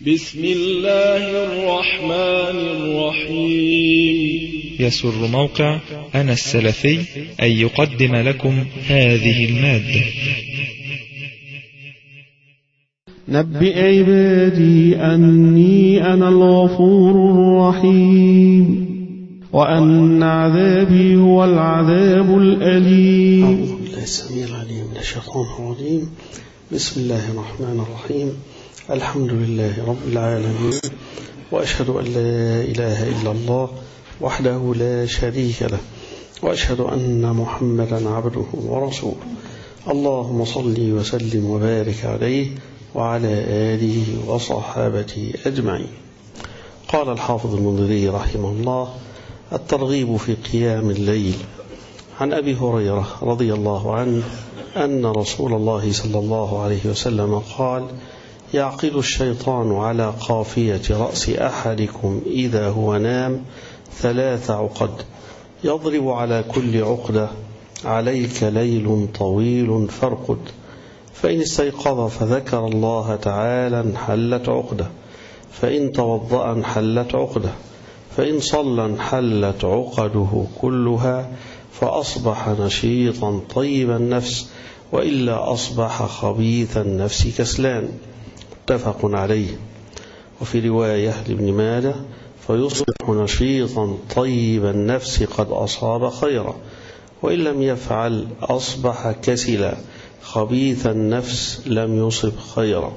بسم الله الرحمن الرحيم. يسر موقع أنا السلفي أن يقدم لكم هذه المادة. نبئ عبادي أني أنا الغفور الرحيم وأن عذابي هو العذاب الأليم. أعوذ بالله السميع العليم من الشيطان الرجيم. بسم الله الرحمن الرحيم. الحمد لله رب العالمين، وأشهد أن لا إله إلا الله وحده لا شريك له، وأشهد أن محمدا عبده ورسوله. اللهم صل وسلم وبارك عليه وعلى آله وصحابته أجمعين. قال الحافظ المنذري رحمه الله: الترغيب في قيام الليل. عن أبي هريرة رضي الله عنه أن رسول الله صلى الله عليه وسلم قال: يعقد الشيطان على قافية رأس أحدكم إذا هو نام 3 عقد، يضرب على كل عقدة: عليك ليل طويل فارقد. فإن استيقظ فذكر الله تعالى انحلت عقدة، فإن توضأ انحلت عقدة، فإن صلى انحلت عقده كلها، فأصبح نشيطا طيب النفس، وإلا أصبح خبيث النفس كسلان. متفق عليه. وفي رواية لابن ماجه: فيصبح نشيطا طيب النفس قد أصاب خيرا، وإن لم يفعل أصبح كسلا خبيث النفس لم يصب خيرا.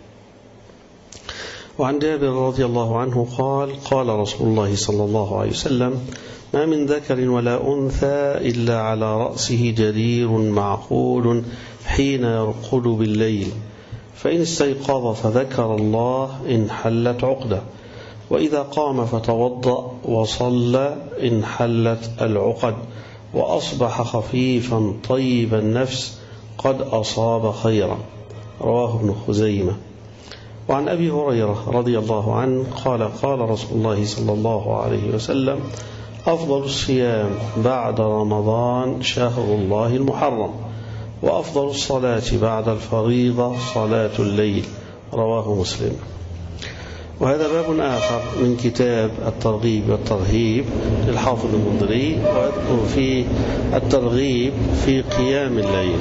وعن جابر رضي الله عنه قال: قال رسول الله صلى الله عليه وسلم: ما من ذكر ولا أنثى إلا على رأسه جرير معقول حين يرقد بالليل، فإن استيقظ فذكر الله انحلت عقدة، وإذا قام فتوضأ وصلى انحلت العقد، وأصبح خفيفا طيب النفس قد أصاب خيرا. رواه ابن خزيمة. وعن أبي هريرة رضي الله عنه قال: قال رسول الله صلى الله عليه وسلم: أفضل الصيام بعد رمضان شهر الله المحرم، وأفضل الصلاة بعد الفريضة صلاة الليل. رواه مسلم. وهذا باب آخر من كتاب الترغيب والترهيب للحافظ المنذري، ويذكر فيه الترغيب في قيام الليل.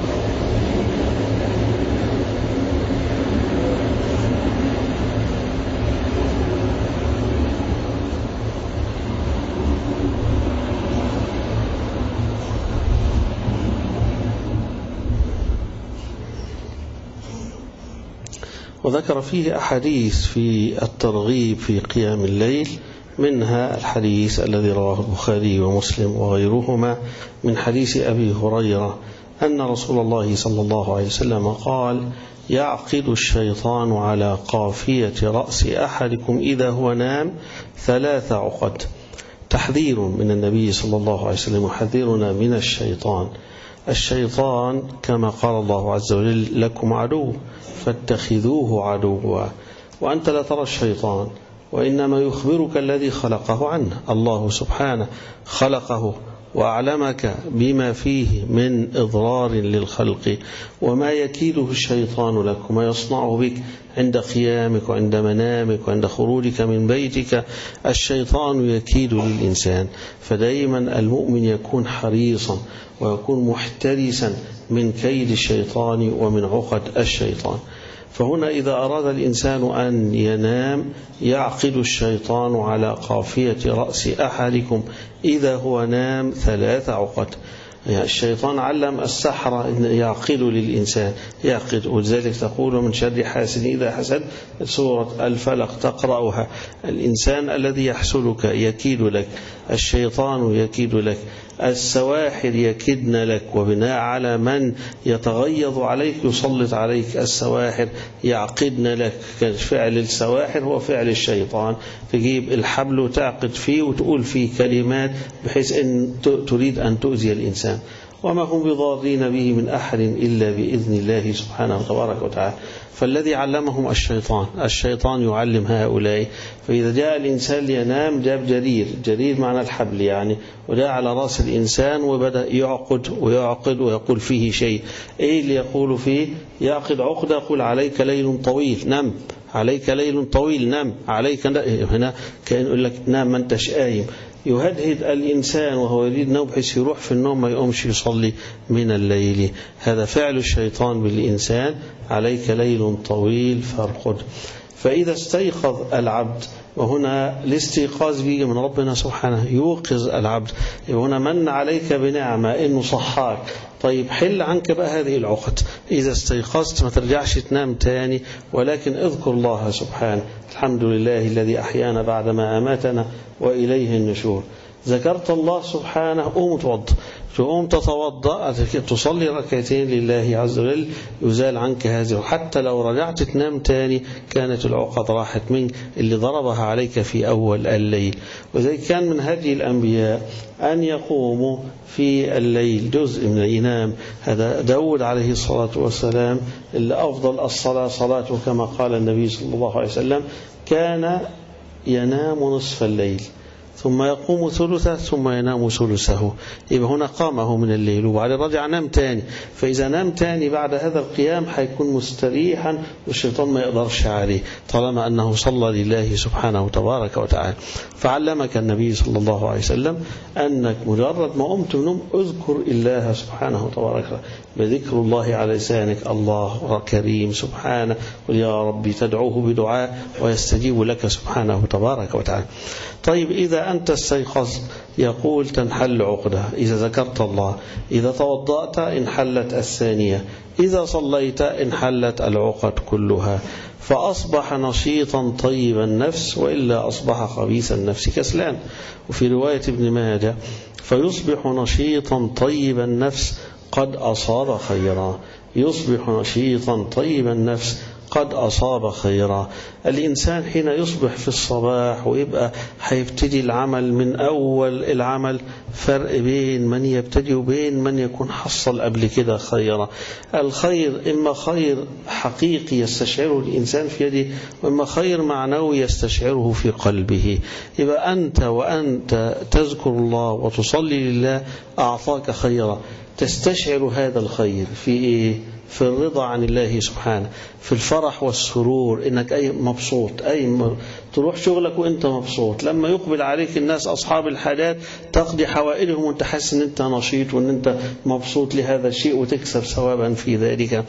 وذكر فيه أحاديث في الترغيب في قيام الليل، منها الحديث الذي رواه البخاري ومسلم وغيرهما من حديث أبي هريرة أن رسول الله صلى الله عليه وسلم قال: يعقد الشيطان على قافية رأس أحدكم إذا هو نام 3 عقد. تحذير من النبي صلى الله عليه وسلم، يحذرنا من الشيطان. الشيطان كما قال الله عز وجل: لكم عدو فاتخذوه عدوا. وأنت لا ترى الشيطان، وإنما يخبرك الذي خلقه عنه. الله سبحانه خلقه وأعلمك بما فيه من إضرار للخلق، وما يكيده الشيطان لك، وما يصنعه بك عند قيامك وعند منامك وعند خروجك من بيتك. الشيطان يكيد للإنسان، فدائما المؤمن يكون حريصا ويكون محترسا من كيد الشيطان ومن عقد الشيطان. فهنا إذا أراد الإنسان أن ينام يعقد الشيطان على قافية رأس أحدكم إذا هو نام 3 عقد. يعني الشيطان علم السحرة أن يعقد للإنسان، يعقد. ولذلك تقول: من شر حاسد إذا حسد، سورة الفلق تقرأها. الإنسان الذي يحسدك يكيد لك، الشيطان يكيد لك، السواحر يكدن لك، وبناء على من يتغيظ عليك يسلط عليك السواحر يعقدن لك. فعل السواحر هو فعل الشيطان، تجيب الحبل وتعقد فيه وتقول فيه كلمات بحيث أن تريد أن تؤذي الإنسان، وما هم بضارين به من أحد إلا بإذن الله سبحانه وتبارك وتعالى. فالذي علمهم الشيطان يعلم هؤلاء. فإذا جاء الإنسان لينام جاب جرير معنى الحبل يعني، وجاء على رأس الإنسان وبدأ يعقد ويقول فيه شيء. إيه اللي يقول فيه؟ يعقد عقدة، يقول: عليك ليل طويل، نم، عليك ليل طويل نام عليك، هنا كأن يقول لك نام ما انتش قايم. يهدهد الإنسان وهو يريد نوم بحيث يروح في النوم ما يقومش يصلي من الليل. هذا فعل الشيطان بالإنسان، عليك ليل طويل فارقد. فإذا استيقظ العبد، وهنا الاستيقاظ بيجي من ربنا سبحانه يوقظ العبد، هنا من عليك بنعمة إنه صحاك. طيب حل عنك بقى هذه العقد، إذا استيقظت ما ترجعش تنام تاني، ولكن اذكر الله سبحانه. الحمد لله الذي أحيانا بعدما أماتنا وإليه النشور. ذكرت الله سبحانه، قوم توضأ، تقوم تتوضأ تصلي ركعتين لله عز وجل، يزال عنك هذه. حتى لو رجعت تنام تاني كانت العقد راحت منك اللي ضربها عليك في أول الليل. وذلك كان من هدي الأنبياء أن يقوموا في الليل جزء من ينام. هذا داود عليه الصلاة والسلام اللي أفضل الصلاة صلاته كما قال النبي صلى الله عليه وسلم كان ينام نصف الليل ثم يقوم ثلثه ثم ينام ثلثه. يبقى هنا قامه من الليل وبعدين رجع نام تاني. فإذا نام تاني بعد هذا القيام حيكون مستريحا والشيطان ما يقدرش عليه طالما أنه صلى لله سبحانه تبارك وتعالى. فعلمك النبي صلى الله عليه وسلم أنك مجرد ما قمت من النوم اذكر الله سبحانه تبارك وتعالى بذكر الله على لسانك، الله كريم سبحانه، قل يا ربي تدعوه بدعاء ويستجيب لك سبحانه تبارك وتعالى. طيب إذا أنت استيقظت يقول تنحل عقدة إذا ذكرت الله، إذا توضأت انحلت الثانية، إذا صليت انحلت العقد كلها. فأصبح نشيطا طيب النفس، وإلا أصبح خبيث النفس كسلان. وفي رواية ابن ماجه فيصبح نشيطا طيب النفس قد أصاب خيرا، يصبح نشيطا طيب النفس قد أصاب خيرا. الإنسان حين يصبح في الصباح ويبقى هيبتدي العمل من أول العمل، فرق بين من يبتدي وبين من يكون حصل قبل كده خيرا. الخير إما خير حقيقي يستشعره الإنسان في يده، وإما خير معنوي يستشعره في قلبه. يبقى أنت وأنت تذكر الله وتصلي لله أعطاك خيرا، تستشعر هذا الخير في إيه؟ في الرضا عن الله سبحانه، في الفرح والسرور، إنك أي مبسوط، تروح شغلك وإنت مبسوط. لما يقبل عليك الناس أصحاب الحاجات تقضي حوائجهم وإنت حاسس إن أنت نشيط وإن أنت مبسوط لهذا الشيء وتكسب ثوابا في ذلك.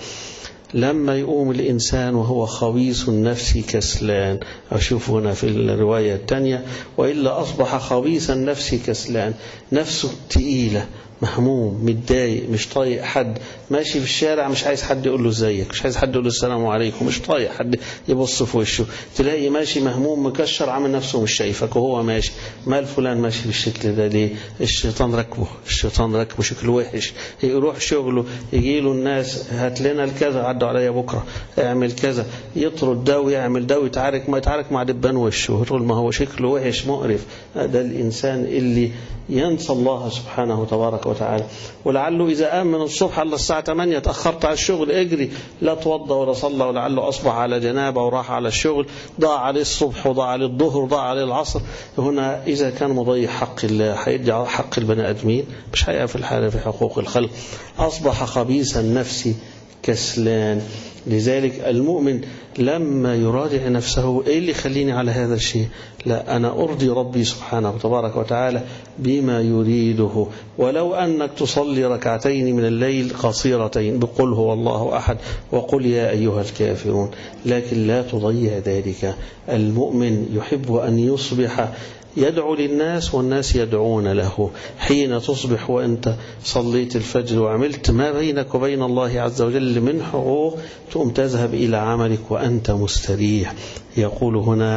لما يقوم الإنسان وهو خبيث النفس كسلان، أشوف هنا في الرواية الثانية وإلا أصبح خبيث النفس كسلان، نفسه تقيلة، مهموم، متضايق، مش طايق حد، ماشي في الشارع مش عايز حد يقول له ازيك، مش عايز حد يقول له السلام عليكم، مش طايق حد يبص في وشه. تلاقي ماشي مهموم مكشر عامل نفسه مش شايفك وهو ماشي. مال فلان ماشي بالشكل ده ليه؟ الشيطان ركبه شكله وحش. يروح شغله يجي له الناس هات لنا الكذا، عدوا عليا بكره، اعمل كذا، يطرد ده ويعمل ده ويتعارك مع دبان وشه، تقول ما هو شكله وحش مقرف. ده الإنسان اللي ينسى الله سبحانه تبارك وتعالى. ولعله إذا قام من الصبح على الساعة 8 تأخرت على الشغل اجري، لا توضى ولا صلى، ولعله أصبح على جنابه وراح على الشغل، ضاع عليه الصبح وضاع عليه الظهر وضاع عليه العصر. هنا إذا كان مضيع حق الله هيدي حق البني آدمين، مش هيقف في الحالة في حقوق الخلق. أصبح خبيث النفس كسلان. لذلك المؤمن لما يراجع نفسه ايه اللي يخليني على هذا الشيء؟ لا، أنا أرضي ربي سبحانه تبارك وتعالى بما يريده. ولو أنك تصلي ركعتين من الليل قصيرتين بقل هو الله أحد وقل يا أيها الكافرون، لكن لا تضيع ذلك. المؤمن يحب أن يصبح يدعو للناس والناس يدعون له. حين تصبح وأنت صليت الفجر وعملت ما بينك وبين الله عز وجل من حقوق، تقوم تذهب إلى عملك وأنت مستريح. يقول هنا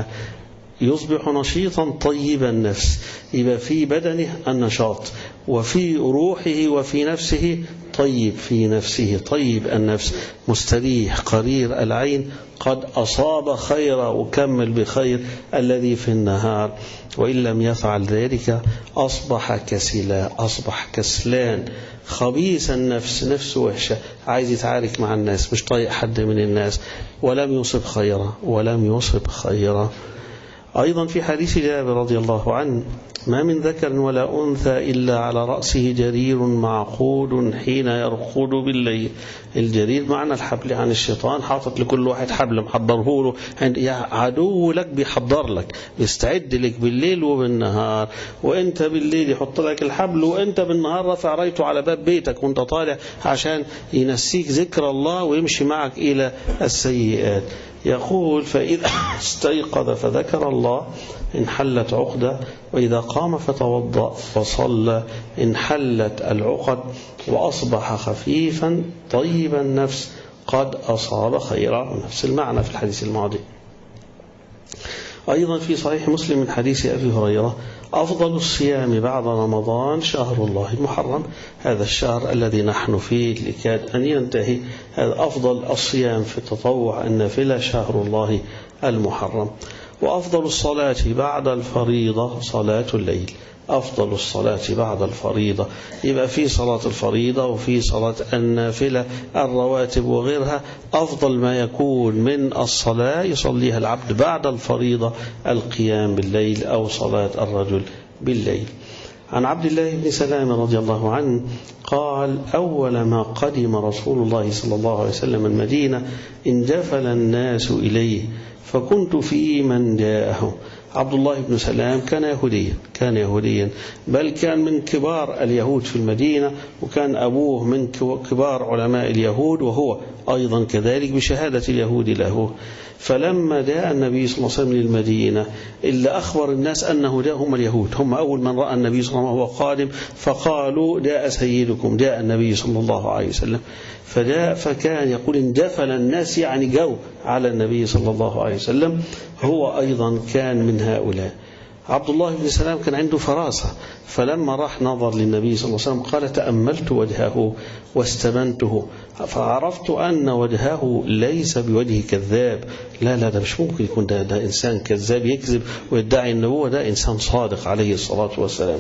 يصبح نشيطا طيب النفس، يبقى في بدنه النشاط وفي روحه وفي نفسه طيب، في نفسه طيب النفس، مستريح قرير العين، قد أصاب خيرا وكمل بخير الذي في النهار. وإن لم يفعل ذلك أصبح كسلا، أصبح كسلان خبيث النفس، نفسه وحشة، عايز يتعارك مع الناس، مش طايق حد من الناس، ولم يصب خيرا. أيضا في حديث جابر رضي الله عنه: ما من ذكر ولا أنثى إلا على رأسه جرير معقود حين يرقد بالليل. الجرير معنى الحبل عن الشيطان، حاطط لكل واحد حبل محضره له، عدو لك بيحضر لك، بيستعد لك بالليل وبالنهار، وانت بالليل يحط لك الحبل، وانت بالنهار رافع رايته على باب بيتك وانت طالع عشان ينسيك ذكر الله ويمشي معك إلى السيئات. يقول: فإذا استيقظ فذكر الله انحلت عقدة، وإذا قام فتوضأ وصلى انحلت العقد، وأصبح خفيفا طيب النفس قد أصاب خيرا. نفس المعنى في الحديث الماضي. أيضا في صحيح مسلم من حديث أبي هريرة: أفضل الصيام بعد رمضان شهر الله المحرم. هذا الشهر الذي نحن فيه لكاد أن ينتهي، هذا أفضل الصيام في التطوع النافلة شهر الله المحرم. وأفضل الصلاة بعد الفريضة صلاة الليل. أفضل الصلاة بعد الفريضة، يبقى في صلاة الفريضة وفي صلاة النافلة الرواتب وغيرها. أفضل ما يكون من الصلاة يصليها العبد بعد الفريضة القيام بالليل أو صلاة الرجل بالليل. عن عبد الله بن سلام رضي الله عنه قال: أول ما قدم رسول الله صلى الله عليه وسلم المدينة انجفل الناس إليه فكنت في من جاءه. عبد الله بن سلام كان يهوديا، بل كان من كبار اليهود في المدينة، وكان أبوه من كبار علماء اليهود، وهو أيضا كذلك بشهادة اليهود له. فلما جاء النبي صلى الله عليه وسلم للمدينة، إلا أخبر الناس أنه جاء هم اليهود، هم أول من رأى النبي صلى الله عليه وسلم وهو قادم، فقالوا: جاء سيدكم، جاء النبي صلى الله عليه وسلم. فكان يقول: انجفل الناس، يعني جو على النبي صلى الله عليه وسلم. هو أيضا كان من هؤلاء. عبد الله بن سلام كان عنده فراسة، فلما راح نظر للنبي صلى الله عليه وسلم قال: تأملت وجهه واستبنته فعرفت أن وجهه ليس بوجه كذاب. لا ده مش ممكن يكون ده إنسان كذاب يكذب ويدعي النبوة، ده إنسان صادق عليه الصلاة والسلام.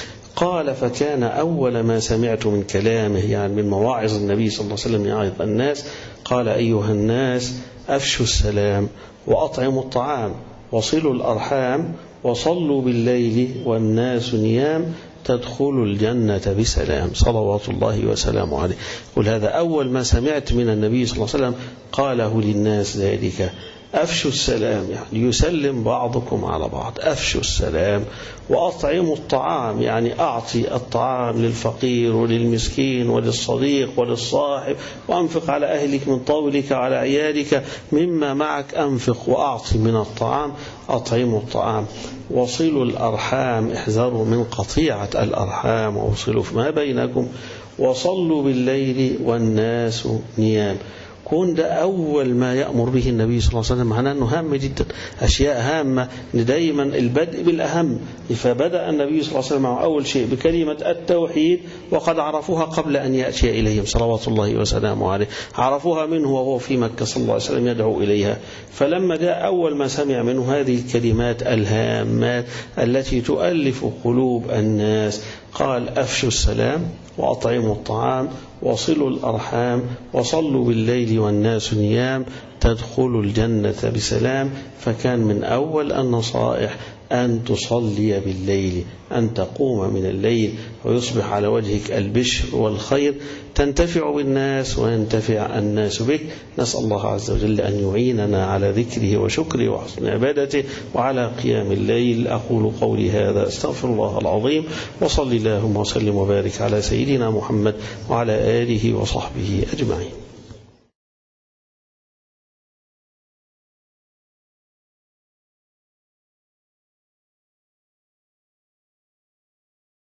قال: فكان أول ما سمعت من كلامه، يعني من مواعظ النبي صلى الله عليه وسلم يعظ الناس، قال: أيها الناس أفشوا السلام وأطعموا الطعام وصلوا الأرحام وصلوا بالليل والناس نيام تدخلوا الجنة بسلام، صلوات الله وسلامه عليه. قل هذا أول ما سمعت من النبي صلى الله عليه وسلم قاله للناس ذلك: أفشوا السلام، يعني يسلم بعضكم على بعض، أفشوا السلام، وأطعموا الطعام، يعني أعطي الطعام للفقير وللمسكين وللصديق وللصاحب، وأنفق على أهلك من طولك على عيالك مما معك، أنفق وأعطي من الطعام، أطعموا الطعام. وصلوا الأرحام، احذروا من قطيعة الأرحام ووصلوا ما بينكم. وصلوا بالليل والناس نيام. كون ده أول ما يأمر به النبي صلى الله عليه وسلم، معناه أنه هام جدا، أشياء هامة، دايما البدء بالأهم. فبدأ النبي صلى الله عليه وسلم أول شيء بكلمة التوحيد، وقد عرفوها قبل أن يأتي إليهم صلوات الله وسلامه عليه، عرفوها منه وهو في مكة صلى الله عليه وسلم يدعو إليها. فلما جاء أول ما سمع منه هذه الكلمات الهامات التي تؤلف قلوب الناس، قال: أفشوا السلام وأطعموا الطعام وصلوا الأرحام وصلوا بالليل والناس نيام تدخلوا الجنة بسلام. فكان من أول النصائح أن تصلي بالليل، أن تقوم من الليل ويصبح على وجهك البشر والخير، تنتفع بالناس وينتفع الناس بك. نسأل الله عز وجل أن يعيننا على ذكره وشكره وحسن عبادته وعلى قيام الليل. أقول قولي هذا، استغفر الله العظيم، وصل اللهم وسلم وبارك على سيدنا محمد وعلى آله وصحبه أجمعين.